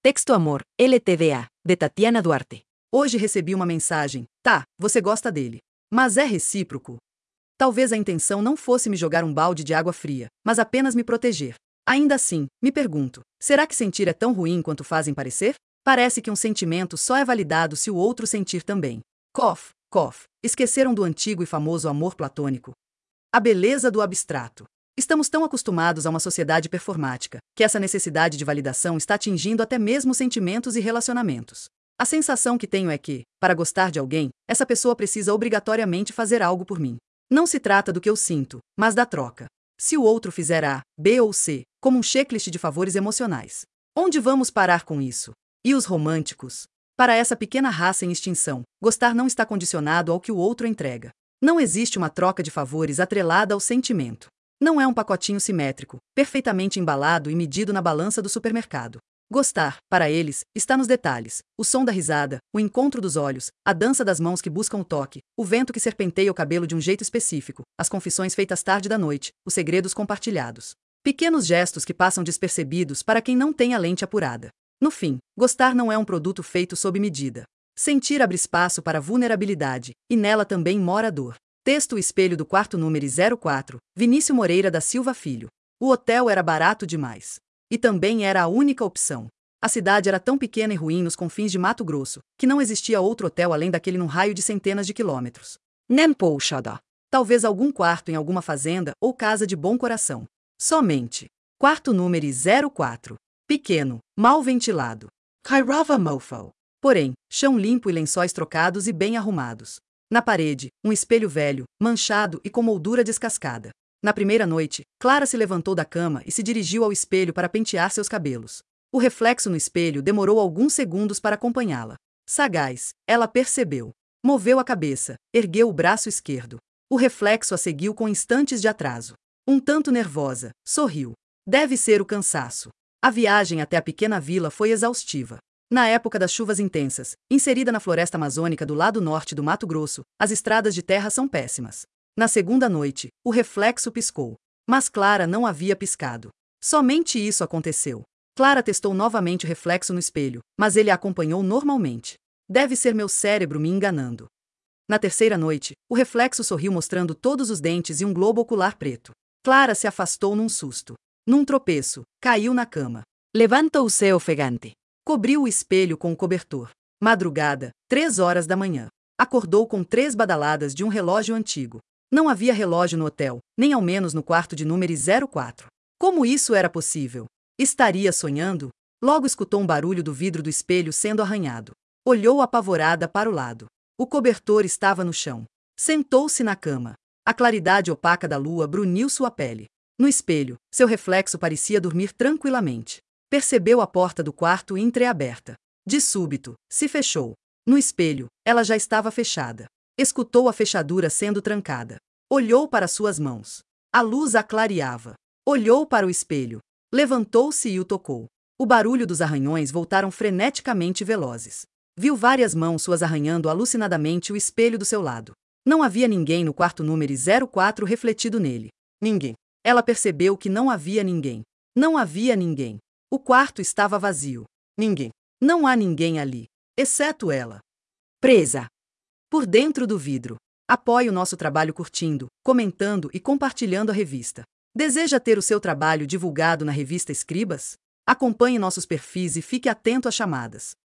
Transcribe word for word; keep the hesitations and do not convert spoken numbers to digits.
Texto Amor, L T D A, de Tatiana Duarte. Hoje recebi uma mensagem. Tá, você gosta dele. Mas é recíproco. Talvez a intenção não fosse me jogar um balde de água fria, mas apenas me proteger. Ainda assim, me pergunto, será que sentir é tão ruim quanto fazem parecer? Parece que um sentimento só é validado se o outro sentir também. Cof, cof, esqueceram do antigo e famoso amor platônico? A beleza do abstrato. Estamos tão acostumados a uma sociedade performática, que essa necessidade de validação está atingindo até mesmo sentimentos e relacionamentos. A sensação que tenho é que, para gostar de alguém, essa pessoa precisa obrigatoriamente fazer algo por mim. Não se trata do que eu sinto, mas da troca. Se o outro fizer A, B ou C, como um checklist de favores emocionais. Onde vamos parar com isso? E os românticos? Para essa pequena raça em extinção, gostar não está condicionado ao que o outro entrega. Não existe uma troca de favores atrelada ao sentimento. Não é um pacotinho simétrico, perfeitamente embalado e medido na balança do supermercado. Gostar, para eles, está nos detalhes: o som da risada, o encontro dos olhos, a dança das mãos que buscam o toque, o vento que serpenteia o cabelo de um jeito específico, as confissões feitas tarde da noite, os segredos compartilhados. Pequenos gestos que passam despercebidos para quem não tem a lente apurada. No fim, gostar não é um produto feito sob medida. Sentir abre espaço para vulnerabilidade, e nela também mora a dor. Texto: O espelho do quarto número zero quatro, Vinícius Moreira da Silva Filho. O hotel era barato demais. E também era a única opção. A cidade era tão pequena e ruim nos confins de Mato Grosso, que não existia outro hotel além daquele num raio de centenas de quilômetros. Nem pouchada. Talvez algum quarto em alguma fazenda ou casa de bom coração. Somente. Quarto número zero quatro. Pequeno, mal ventilado. Kairava mofo. Porém, chão limpo e lençóis trocados e bem arrumados. Na parede, um espelho velho, manchado e com moldura descascada. Na primeira noite, Clara se levantou da cama e se dirigiu ao espelho para pentear seus cabelos. O reflexo no espelho demorou alguns segundos para acompanhá-la. Sagaz, ela percebeu. Moveu a cabeça, ergueu o braço esquerdo. O reflexo a seguiu com instantes de atraso. Um tanto nervosa, sorriu. Deve ser o cansaço. A viagem até a pequena vila foi exaustiva. Na época das chuvas intensas, inserida na floresta amazônica do lado norte do Mato Grosso, as estradas de terra são péssimas. Na segunda noite, o reflexo piscou. Mas Clara não havia piscado. Somente isso aconteceu. Clara testou novamente o reflexo no espelho, mas ele a acompanhou normalmente. Deve ser meu cérebro me enganando. Na terceira noite, o reflexo sorriu mostrando todos os dentes e um globo ocular preto. Clara se afastou num susto. Num tropeço, caiu na cama. Levantou-se ofegante. Cobriu o espelho com o cobertor. Madrugada, três horas da manhã. Acordou com três badaladas de um relógio antigo. Não havia relógio no hotel, nem ao menos no quarto de número zero quatro. Como isso era possível? Estaria sonhando? Logo escutou um barulho do vidro do espelho sendo arranhado. Olhou apavorada para o lado. O cobertor estava no chão. Sentou-se na cama. A claridade opaca da lua bruniu sua pele. No espelho, seu reflexo parecia dormir tranquilamente. Percebeu a porta do quarto entreaberta. De súbito, se fechou. No espelho, ela já estava fechada. Escutou a fechadura sendo trancada. Olhou para suas mãos. A luz a clareava. Olhou para o espelho. Levantou-se e o tocou. O barulho dos arranhões voltaram freneticamente velozes. Viu várias mãos suas arranhando alucinadamente o espelho do seu lado. Não havia ninguém no quarto número zero quatro refletido nele. Ninguém. Ela percebeu que não havia ninguém. Não havia ninguém. O quarto estava vazio. Ninguém. Não há ninguém ali. Exceto ela. Presa. Por dentro do vidro. Apoie o nosso trabalho curtindo, comentando e compartilhando a revista. Deseja ter o seu trabalho divulgado na revista Escribas? Acompanhe nossos perfis e fique atento às chamadas.